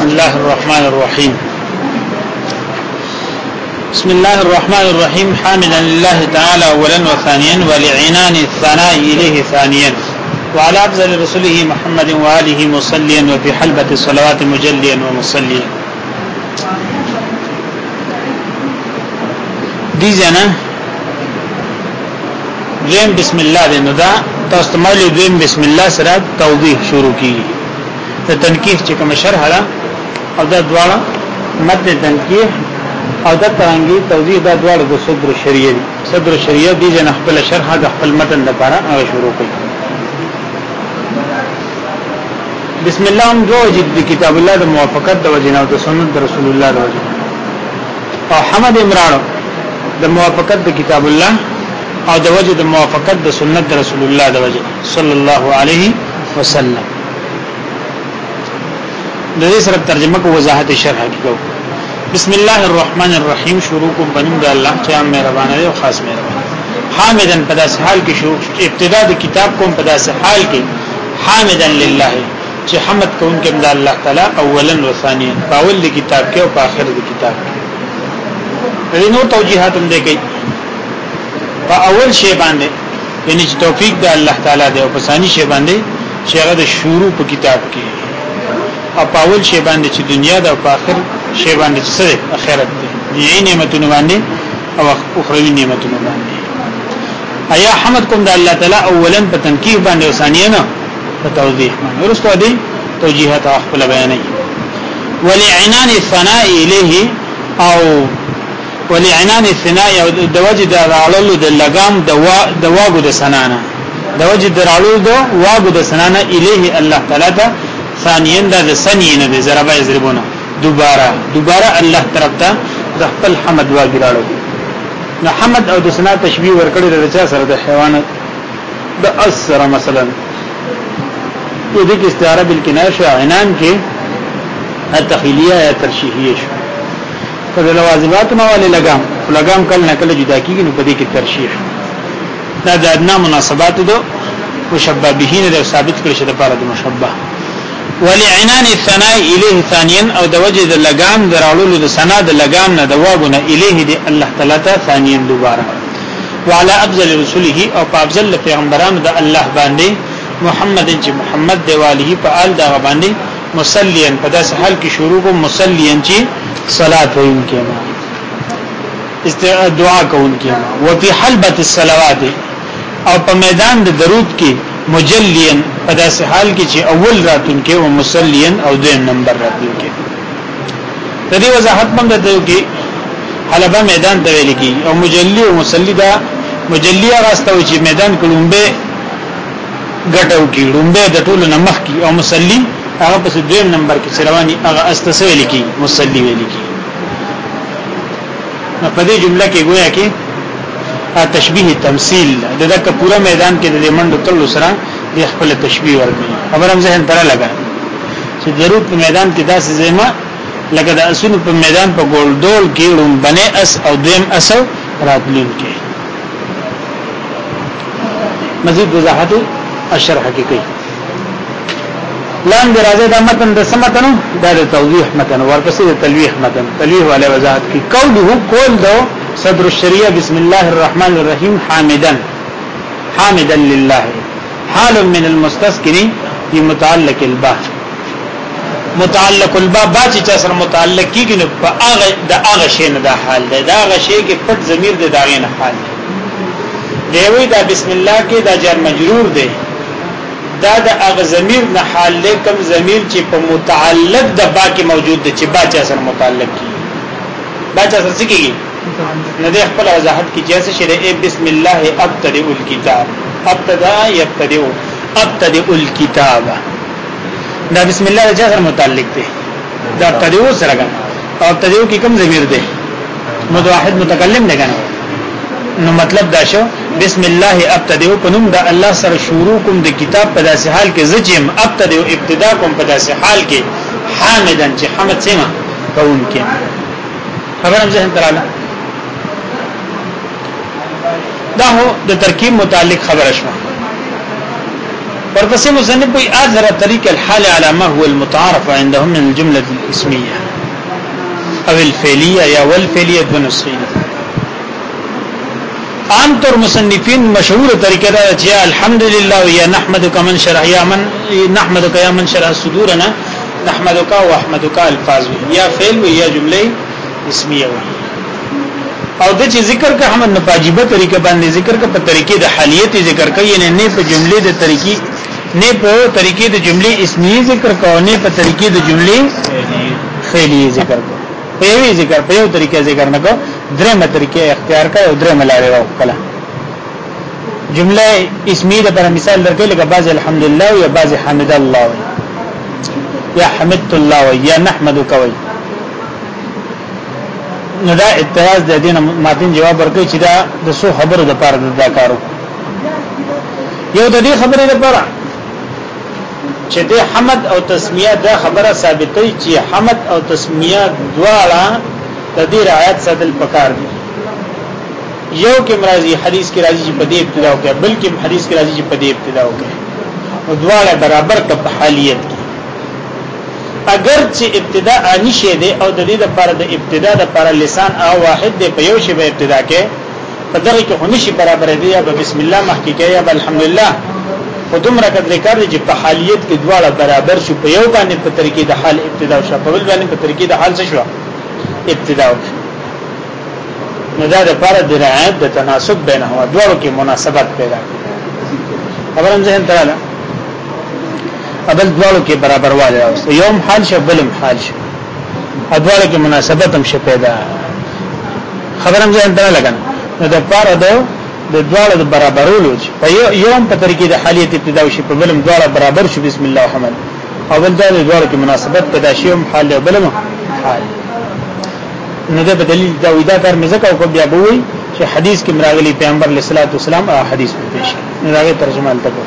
الله الرحمن الرحيم بسم الله الرحمن الرحيم حامدا لله تعالى اولا وثانيا ولعنان الثناء اليه ثانيا وعلى افضل رسوله محمد واله مصليا وفي حلبة الصلوات مجليا ومصليا دي جنا دویم بسم الله دې نو دا تاسو ته مولوی دویم بسم الله سره توضیح شروع کیږي ته تنکیح چې کوم شرح را او دا دواړه متن تنکیح او دا ترانګي توضیح دا دواړه د صدر شریعه دي صدر شریعه دي جن خپل شرح د خپل متن لپاره هغه شروع کړي بسم الله هم دو وجد د کتاب الله د موافقت د وجنه او د سنت د رسول الله د وجنه او حمد عمران د موافقت د کتاب الله او د وجه د موافقت د سنت د رسول الله د وجه صلی الله علیه وسلم د دې سره ترجمه کو وضاحت شرح کو بسم الله الرحمن الرحیم شروع کو بنم د الله چې مهربان دی او خاص مهربان حامدن په داس حال کې شروع ابتدا د کتاب کوم په داس حال کې حامدن لله چې حمد کوم کې د الله تعالی اولا و ثانیا په اول د کتاب کې او په اخر د کتاب کې نو توجیهات هم دی کوي په اول شی باندې یعنی چې توفیق د الله تعالی دی او په ثاني شی باندې چې هغه د شروع په کتاب کې او په اول شی باندې چې دنیا د او په اخر شی باندې چې آخرت دی دې نعمتونه باندې او اخروی نعمتونه باندې ایا حمد کوم د الله تعالی اولا په تنکیح باندې او ثانیا نه په توضیح باندې ورسته دي توجیهات خپل بیانې ولعنان الثناء الیه او ولعنان الثناء او د وجد رالو د لګام د واغو د سنانا د وجد رالو د واغو د سنانا الیه الله تعالی ته ثانیاً د سنین د ضربه یضربونه دوباره الله طرف ته د خپل حمد واګرالو نو حمد او د سنا تشبیه ورکړي د چا سره د حیوانات د اثر مثلا په دې کې استعاره بالکنایه عنان کې التخیلیه یا ترشیحیه شو په لوازمات ما ولې لګام کله نه کله جدا کیږي نو په دې کې ترشیح دا د ادنا مناسبات دو مشبہ به نه ثابت کړي چې د پاره د مشبہ ولعنان الثناء الیه ثانیا او د وجه د لګام درالو د سنا د لګام نه د واغونه الیه دی الله تعالی ته ثانیا دوباره وعلى افضل رسوله او په افضل پیغمبرانو د الله باندې محمد چې محمد دی والیه په آل دا باندې مصلیان په داس حال کې شروع کو مصلیان چې صلات وینکې ما دعا کوونکې ما وفي حلبة الصلوات او په میدان د درود کې مجلین په داس حال کې چې اول راتون کې او مصلیان او دویم نمبر راتون کې د دې وضاحت موږ ته کې حلبه میدان ته ویل کی او مجلی او مصلی دا مجلی راستو چې میدان کلمبه غټو کې لومبه د ټولو نمخ کې او مصلی هغه په دویم نمبر کې رواني هغه استسویل کی مصلی ویل کی په دې جمله کې گویا کې تشبیه تمثيل دغه پورا میدان کې د منډو تلو سره د خپل تشبیه ورکړي خبر هم ذهن تر لگا چې ضرورت په میدان کې داسې زما لکه د اسونو په میدان په ګول ډول کې لوم بنه اس او دویم اسو راتلون کې مزید وضاحت الشرح کې کوي لان درازه د متن د سمتنو د توضیح متن ورپسې د تلویح متن تلویح والے وضاحت کی قوله قول دو صدر الشریعه بسم الله الرحمن الرحیم حامدا لله حال من المستسکن في متعلق الباء متعلق الباء با چې سره متعلق کیږي نو په هغه د هغه شی نه د حال دی دا هغه شی کې پټ ضمیر د داغه نه حال دی وی دا بسم الله کې دا جار مجرور دی دا د هغه ضمیر نه حال له کوم ضمیر چې په متعلق د با کې موجود دی چې با چا سره متعلق کی با چا سره کیږي نه د خپل وضاحت کی جیسے شرع بسم الله ابتدئ الكتاب ابتدا يبتدئ الكتاب دا بسم الله د چا سره متعلق دی دا ابتدئ سره غن او ابتدئ کی کوم ضمیر دی متواحد متکلم دی کنه نو مطلب دا شو بسم الله ابتدئ کنم دا الله سره شروع کوم د کتاب په داسې حال کې زجم ابتدئ ابتدا کوم په داسې حال کې حامدن چې حمد سما کوم کې خبرم ذهن تراله دا هو د ترکیب متعلق خبره شوه ورپسې مصنف وی اثر طریق الحال على ما هو المتعارف عندهم من الجمله الاسميه او الفعليه یا والفعليه بنسخين. عام طور مصنفین مشهور طریقه دا چې الحمدلله یا نحمدک من شرح یا من نحمدک یا من شرح صدورنا نحمدک واحمدک الفاظ یا فعل یا جمله اسمیه او د چې ذکر کا هم نه واجبہ طریقه باندې ذکر کا په طریقې د حالیت ذکر کوي نه په جمله د طریقې نه په طریقې د جمله اسمیه ذکر کوي نه په طریقې د جمله فعلیه ذکر کوي په یوه ذکر په یو طریقې ذکر نه کوي درېمه طریقې اختیار کړه او درېمه لارې وکړه. جمله اسمیه د پر مثال درکې لکه بعض الحمدلله یا بعض حمد الله یا حمدت الله یا نحمدک وی نو دا اعتراض د دینه ماتین جواب ورکړي چې دا د سو خبرو د پاره دا کارو یو د دې خبرې لپاره چې د حمد او تسمیه دا خبره ثابتې چې حمد او تسمیه دواړه د دې رعایت ساتل پکار دي. یو کې مرضی حدیث کې راځي چې په دې ابتدا وکړي بلکې حدیث کې راځي چې په دې ابتدا وکړي او دواړه برابر په حالیت کې اگر چې ابتدا انی شه دي او د دې لپاره د ابتدا لپاره لسان او واحد دی په یو شی به ابتدا کې په دغه کې هنشي برابر دی یا بسم الله مخکې کې یا الحمدلله په دومره قدر کار دي چې په حالیت کې دواړه برابر شو په یو باندې په طریقې د حال ابتدا شو په بل باندې په طریقې د حال څه شو ابتدا وشو. نو دا د لپاره د رعایت د تناسب بینهما دواړو کې مناسبت پیدا خبرم ذهن تراله ابل دواړو کې برابر والی راوست یوم حال شو بلم حال شو دواړو کې مناسبت هم شي پیدا خبرم ذهن تراله کنه نو د لپاره د دواړو د برابرولو په یوم په طریقې د حالیت ابتدا شي په بلم دواړه برابر شو بسم الله الرحمن اول دا د دواړو کې مناسبت پیدا شي هم حال او بلم حال نو ده بدلیل دا وېدا کار مزکه او بیا بوي چې حدیث کې مراغلي پیغمبر علیه الصلاۃ والسلام حدیث په پیش نو راغی ترجمه الته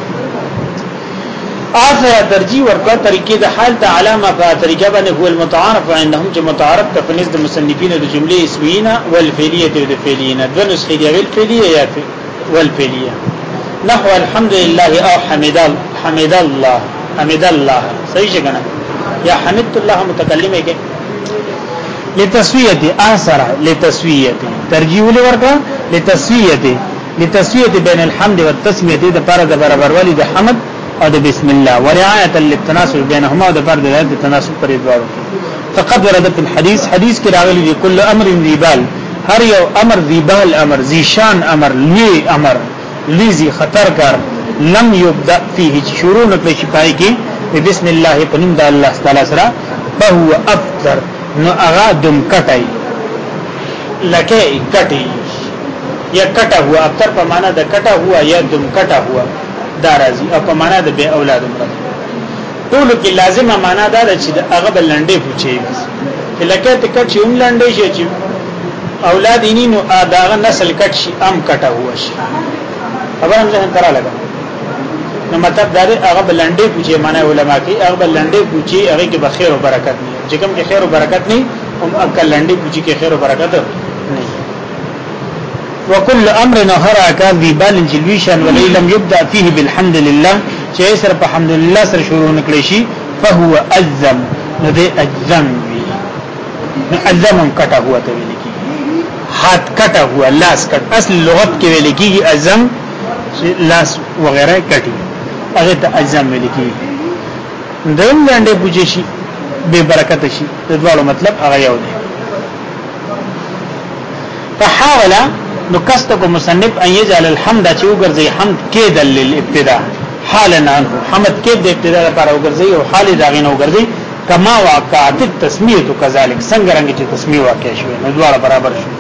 اخر ترجیح ورکړه طریقې د حال د علامه په طریقه باندې هو المتعارف عندهم چې متعارف ته په نسبت مصنفین د جمله اسمیه والفعلیه د فعلیه د نسخې دی والفعلیه یا والفعلیه نحو الحمد لله او حمد الله صحیح څنګه یا حمدت الله متکلمه کې لتسویه اثر لتسویه ترجیح ورکا لتسویه بین الحمد والتسمیه د پر د برابر والی د حمد او د بسم الله ورعایه للتناسب بینهما د پر د تناسب پر دوار فقد ورد في الحديث حدیث کې راغلی دی کل امر ذیبال هر یو امر ذیبال امر ذیشان امر لی امر لیزی خطر کار لم یبدا فيه شروع نکړي شپای کې بسم الله پنوم د الله تعالی سره فهو افضل نو اغا دم کټای لکه کټی یا کټا ہوا اکثر په معنا د کټا ہوا یا دم کټا ہوا دا راځي او په معنا د به اولاد مراد ټول کې لازمه معنا دا چې هغه بلندې پوچي لکه ته کټ چې لندې شي چې اولاد یې نو داغه نسل کټ شي ام کټا ہوا شي خبر هم ځان ترا لګا نو مطلب دا هغه بلندې پوچي معنا علما کې هغه بلندې پوچي هغه کې بخیر او برکت نه چې کوم کې خیر او برکت نه هم اکل لنډي پوچي کې خیر او برکت نه وكل امر نهر اكاذ بال جلويشان ولم يبدا فيه بالحمد لله چې سره په حمد لله سره شروع نکړي شي فهو اعظم نو دې اعظم وي نو اعظم کټه هوا ته ویل کی هات کټه هوا لاس کټ اصل لغت کې ویل کیږي اعظم لاس وغیرہ کټي هغه ته اعظم ویل کیږي دیم لاندې پوجي شي به برکت شي د دوالو مطلب هغه یو دی فحاول نو کستو مصنف ان يجعل الحمد چې وګرځي حمد کېدل للابتداء حالا عنه حمد کې د ابتداء لپاره وګرځي او حال داغې نو وګرځي کما وقعت التسمیه كذلك څنګه رنګ چې تسمیه واقع شوه نو دواړه برابر شو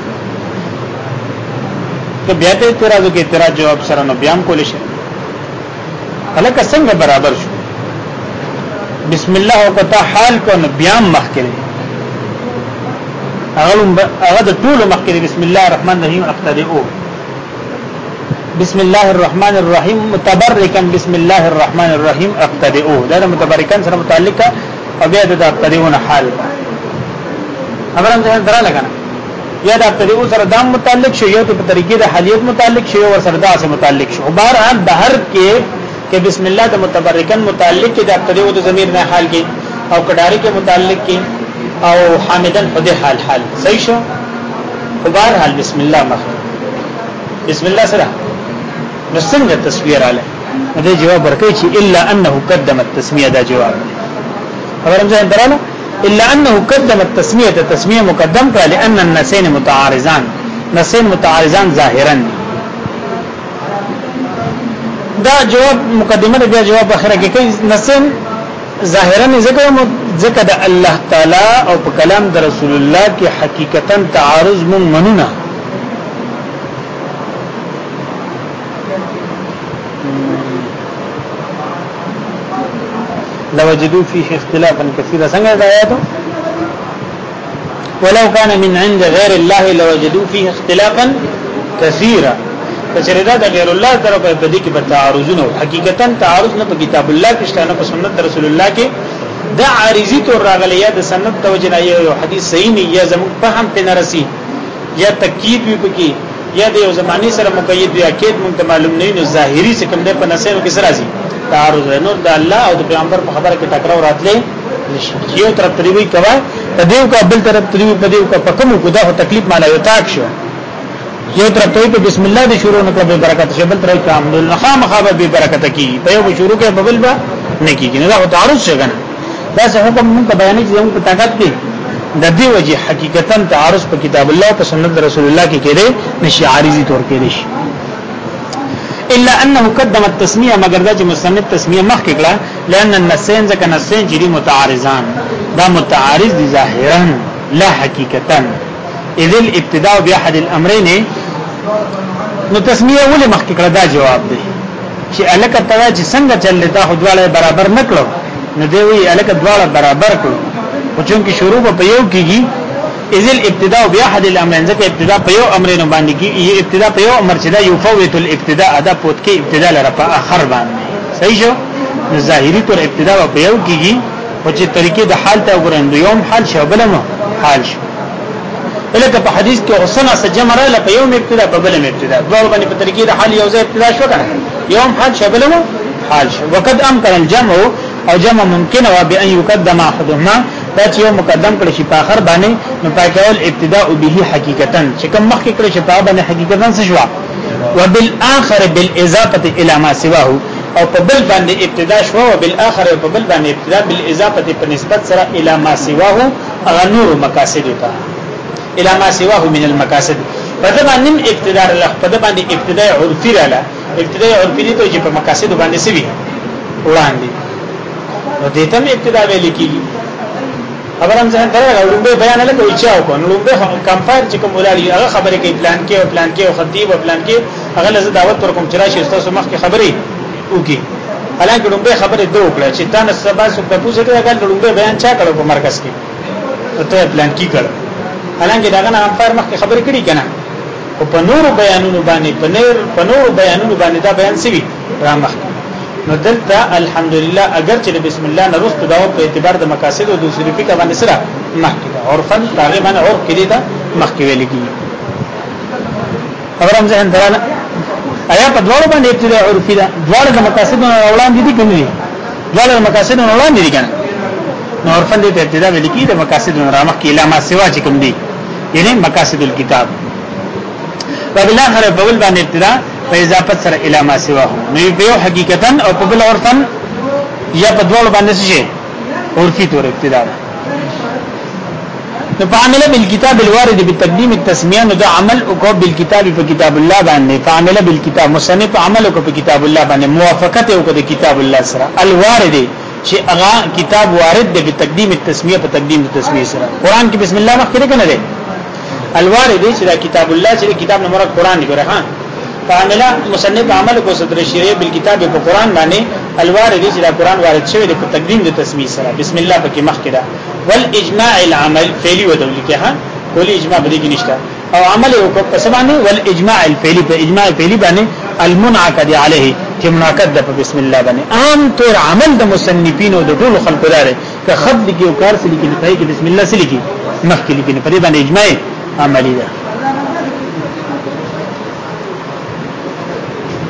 که بیا ته اعتراض کې اعتراض جواب سره نو بیان کول شي الکه څنګه برابر شو بسم الله او کته حال کو نو بیان مخکړي هغه د ټول مخکړي بسم الله الرحمن الرحیم ابتدئوا بسم الله الرحمن الرحیم متبرکا بسم الله الرحمن الرحیم ابتدئوا دا متبرکان سره متعلقه او بیا د ابتدئون حال خبرم ځان درا لګنه یا د ابتدئو سره دام متعلق شو یو په طریقې د حالیت متعلق شو او سره دا سره متعلق شو بهر ان بهر کې کې بسم الله د متبرکن متعلق کې د ابتداء او د ضمیر نه حال کې او کډاری کې متعلق کې او حامدن خود حال صحیح شو خبر حال بسم الله مخ بسم الله سره نو څنګه تصویر आले دا جواب ورکړي چې الا انه قدم التسميه دا جواب خبرم ځان دراله الا انه قدم التسميه تسميه مقدم کړه لان النسين متعارضان نسين متعارضان ظاهرا دا جواب مقدمه دا جواب اخره کې کوي نسين ظاهرا ذکر د الله تعالی او په کلام د رسول الله کې حقیقتا تعارض منونه لوجدوا فيه اختلافا كثيرا څنګه دا آیات ولو كان من عند غير الله لوجدوا فيه اختلافا كثيرا کچریدا د غیر الله طرفه په دې کې به تعارضونه حقیقتا تعارض نه په کتاب الله کې شته نه په سنت رسول الله کې دا عارضی تو راغلی یا د سنت توجنه یو حدیث صحیح نه یا زموږ فهم ته نرسي یا تکید وي پکې یا د یو زماني سره مقید وي اكيد مونږ معلوم نه نو ظاهري څه کوم ده په نسینو کې سره راځي تعارض نور د الله او د پیغمبر په خبره کې ټکراو راتلې نشي یو طرف تریوي کوا په دیو کا بل طرف تریوي په دیو کا پکمو کو دا تکلیف مالا یو تاک شو یو طرف ته په بسم الله د شروع نه په برکت شه بل طرف ته الحمدلله خامخابه به برکت کی په یو شروع کې ببل با نه کیږي نه دا تعارض څنګه دا څه حکم موږ بیانې چې موږ په طاقت کې د دې وجه حقیقتا تعارض په کتاب الله او سنت رسول الله کې کېده نشي عارضی تور کې نشي الا انه قدم التسميه مگر دا چې مصنف تسميه مخ کې کړه لئن النسين ځکه نسين چې متعارضان دا متعارض دي ظاهرا لا حقیقتا اذ الابتداء باحد الامرين نو تسميه ولې مخ کې کړه دا جواب دی چې الکه توا چې څنګه چلتا خدواله برابر نکړو نو دی وی الکه دواړه برابر کړو او چونکی شروع په یو کېږي اذل ابتداء باحد الامرين ځکه ابتداء په یو امرینو باندې کېږي ابتداء په یو امر چې دا يفوت الابتداء ادا پوت کې ابتداء لره په اخر باندې صحیح شو ظاهری تور ابتداء په یو کېږي او چې طریقې د حال ته وګورئ یوم حال شو بلمو حال شو الکه په حدیث کې حسنا سجمره ل په یوم ابتداء په بلم ابتداء دوه باندې په طریقې د حال یو ځای ابتداء شو کنه یوم حال شو بلمو حال شو وقد امکن الجمع او جمع ممکن و بان يقدم احدهما دا چې یو مقدم کړي شي په اخر باندې نو پاکول ابتداء به حقیقتا چې کوم مخکې کړي شي په باندې حقیقتا څه شو وبالاخر بالاضافه الى ما سواه او په بل باندې ابتداء شو او بالاخر په بل باندې ابتداء بالاضافه په نسبت سره الى ما سواه غنور مقاصد ته الى ما سواه من المقاصد په دې باندې ابتداء الله په دې باندې ابتداء عرفي رااله ابتداء عرفي دي ته چې په مقاصد باندې سوي وړاندې نو دې ته ابتداء ویل کیږي خبرم ځان درغه لومبه بیان له کوي چاو کو لومبه کمپایر چې کوم ولالي هغه خبره کوي پلان کې او پلان کې او خطیب او پلان کې هغه له دعوت پر کوم چرای تاسو مخ کې خبري وکي حالانکه لومبه خبره دوه کړه چې تاسو سبا سو په پوښتنه کې هغه لومبه بیان چا کړو په مرکز کې ته پلان کې کړ حالانکه داغه کمپایر مخ کې خبرې کړي کنه او په نور بیانونو باندې په نور بیانونو باندې دا بیان سوي را مخ نو دلته الحمدلله اگر چې بسم الله نرست دا په اعتبار د مقاصد او د صرفي کا باندې سره مخکې عرفن تقریبا عرف کې دا مخکې ویل کیږي خبرم ځان دراله آیا په دوړو باندې ابتداء عرفي دا دوړو د مقاصد او وړاندې دي کومې دوړو د مقاصد او وړاندې دي کنه نو عرفن دې ابتداء ویل کیږي د مقاصد او رامخ کې علامه سوا چې کوم دي یعنی مقاصد الكتاب وبالاخر په ول باندې ابتداء په اضافت سره اله ما سوا نو یو حقیقتا او په بل عرفن یا په دوړو باندې شي عرفي تور ابتداء نو فعمل بالكتاب الوارد بتقديم التسميه نو دا عمل او بالكتاب په کتاب الله باندې فعمل بالكتاب مصنف عمل او په کتاب الله باندې موافقت او په کتاب الله سره الوارد چې هغه کتاب وارد دی په تقدیم التسمیه په تقدیم التسمیه سره قران کې بسم الله مخکې کنه دی الوارد چې دا کتاب الله چې کتاب نه مراد قران دی ګره ها فعمل مصنف عمل کو صدر شریعه بالکتاب په قران باندې الوارد چې دا قران وارد شوی دی په تقدیم د تسمیه سره بسم الله پکې مخکې دا والاجماع العمل فعلی و دولی کې ها کولی اجماع بده کې نشته او عمل او کو پس باندې والاجماع الفعلی په اجماع فعلی باندې المنعقد علیه چې منعقد ده په بسم الله باندې عام طور عمل د مصنفین او د ټول خلکو لاره که خط کې او کار سلی کې په کې بسم الله سلی کې مخکې کې په دې باندې اجماع عملی ده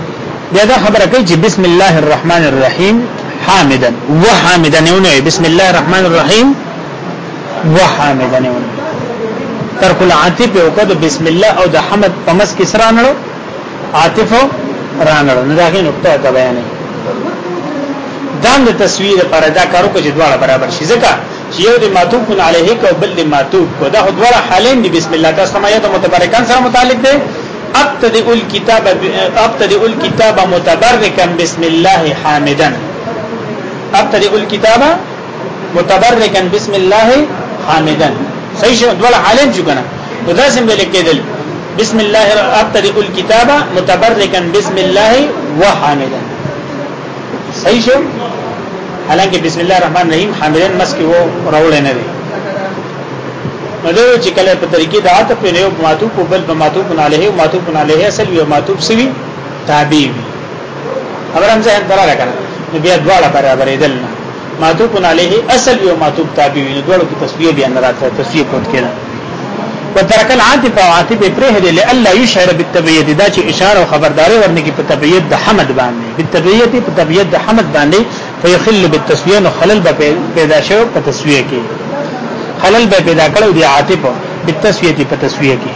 بیا دا خبره کوي چې بسم الله الرحمن الرحیم حامدا وحامدا نه بسم الله الرحمن الرحیم وحامدا نه ترک العاطف او کده بسم الله او د حمد پمس کې سره نه عاطف رانړو نه داغه نقطه ته بیانې دام د تصویر پر ادا کارو کې جدواله برابر شي ځکه چې یو د معطوف علیه او بل د معطوف کو دا دواړه حالین دي بسم الله تاسو سمایت متبرکان سره متعلق دي ابتدئ الكتاب متبرکا بسم الله حامدا ابتدئ الكتاب متبرکا بسم الله حامدا صحیح شو دواړه حالین شو کنه نو دا سم ویل کېدل بسم الله ابتدئ الكتاب متبرکا بسم الله وحامدا صحیح شو حالانکه بسم الله الرحمن الرحیم حامدن مسکی وو راول نه دی نو دوی چې کله په طریقې د عاطف په یو معطوف او بل معطوف علیه او معطوف علیه اصل یو معطوف سوی تابع وي خبر هم ځان درا راکړه نو بیا دواړه برابرې دل معطوف علیه اصل یو معطوف تابع وي نو دواړو کې تسویه بیان راځي تسویه کوت کړه وترک العاطف او عاطف پرې دې لالا یشعر بالتبعیت دا چې اشاره او خبرداري ورنه کې په تبعیت د حمد باندې بالتبعیت په تبعیت د حمد باندې فیخل بالتسویه نو خلل به پیدا شو په تسویه کې خلل به پیدا کړو دی عاطف بالتسویه په تسویه کې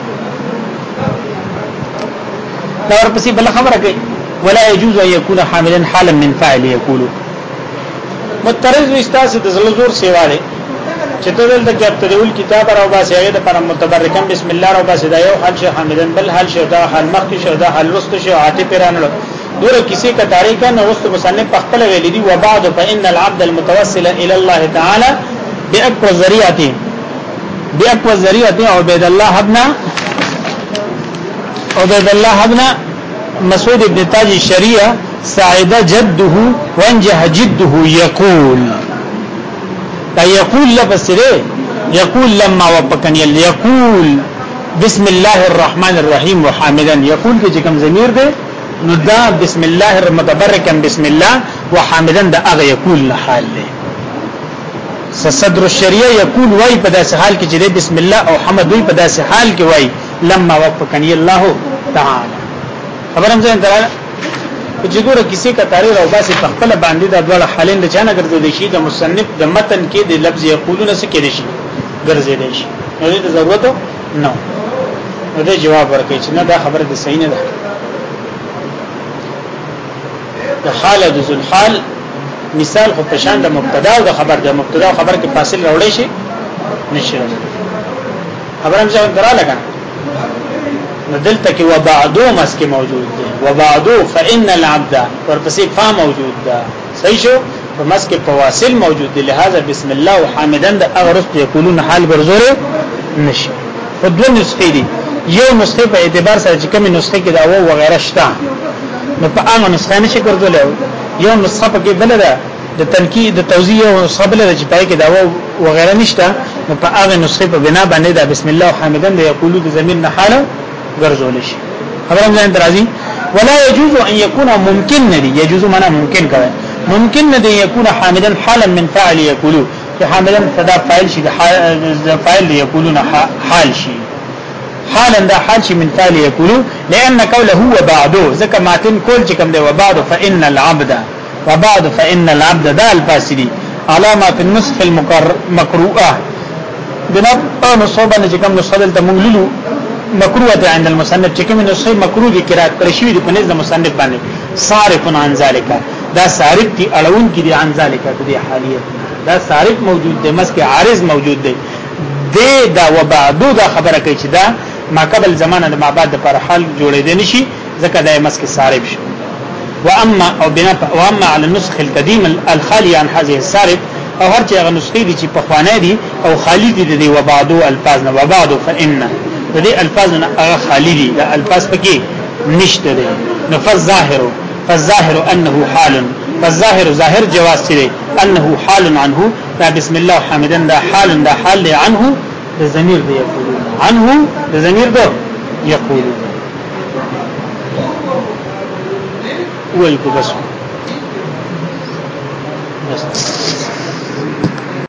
دا ورپسې بل خبره کوي ولا يجوز ان يكون حاملا حالا من فاعل يقول مترز استاس د زلزور سیواله چې ته دلته کې ابتداء الكتاب او باسي هغه د پر متبرکم بسم الله او باسي دا یو حال شي حامدن بل حال شي دا حال مخ شي دا حال وسط شي عاطف رانل دور کسی کا تاریخ نو وسط مصنف خپل ویل دي وبعد فان العبد المتوسل الى الله تعالى باقوى ذريعه عبد الله ابن مسعود ابن تاج الشريعه سعد جده وانجح جده يقول دا يقول لفظه يقول لما وفقني يقول بسم الله الرحمن الرحيم وحامدا يقول کې کوم ضمیر ده نو دا بسم الله المتبرکا بسم الله وحامدا دا هغه يقول حال له صدر الشریعه يقول وای په داسې حال کې چې بسم الله او حمد وای په داسې حال کې وای لما وفقني الله تعالی خبرم ځین دراله چې ګوره کسی کا تاریخ او باسي په خپل باندې د ډول حالین د چانه ګرځي شي د مصنف د متن کې د لفظ یقولون څه کې شي ګرځي شي نو دې ضرورت نه نو دې جواب ورکړي چې نه دا خبره د صحیح نه ده د حال د ذل حال مثال خو په شان د مبتدا او د خبر د مبتدا او خبر کې فاصله راوړی شي نشي خبرم ځان دراله کنه دلته کې وبعدو مسکه موجود دی وبعدو فإن العبد ورپسې فا موجود ده صحیح شو په مسکه فواصل موجود دي لہذا بسم الله وحامدن د اغرس یقولون حال برزوره نشي په دوه نسخې دي یو نسخه په اعتبار سره چې کومه نسخه کې دا و وغیرہ شته نو په هغه نسخه نشي ګرځول یو نسخه په کې بل ده د تنکید د توزیع او نسخه بل ده چې پای کې دا و وغیرہ نشته نو په هغه نسخه په بنا باندې دا بسم الله وحامدن د یقولو د زمين نه حاله ګرځول شي خبرم ځان درازي ولا يجوز ان يكون ممكن ندي يجوز معنا ممكن کوي ممكن ندي يكون حامدا حالا من فاعل يقول حامدا فدا فاعل شي فاعل يقولون حال شي حالا دا حال شي من فاعل يقول لان قوله هو بعده ذکر ماتن کول چې کوم دی وبعد فان العبد دا الفاسدي علامه في النسخ المقروءه بنا نصوبه چې کوم نسخه د مغللو مکروه عند المصنف چې کوم نسخه مکروه دي قرات کړی شوی د پنځ د مصنف باندې صارف عن ذلك دا صارف دي اړون کې دي عن ذلك د حالیت دا صارف موجود دی مسکه عارض موجود دی دا وبعدو دا خبره کوي چې دا ما قبل زمانه د ما بعد د پر حال جوړېدل نشي ځکه دا مسکه صارف شي واما على النسخ القديم الخالي عن هذه الصارف او هر چې هغه نسخې دي چې په خوانه دي او خالی دي د وبعدو الفاظ نه وبعدو فإن د دې الفاظ نه هغه خالی دي د الفاظ پکې نشته دي نو فالظاهر انه حال فالظاهر ظاهر جواز دی انه حال عنه دا بسم الله حمدن دا حال دی عنه د ضمیر دی یقول عنه د ضمیر دی یقول وای کو بس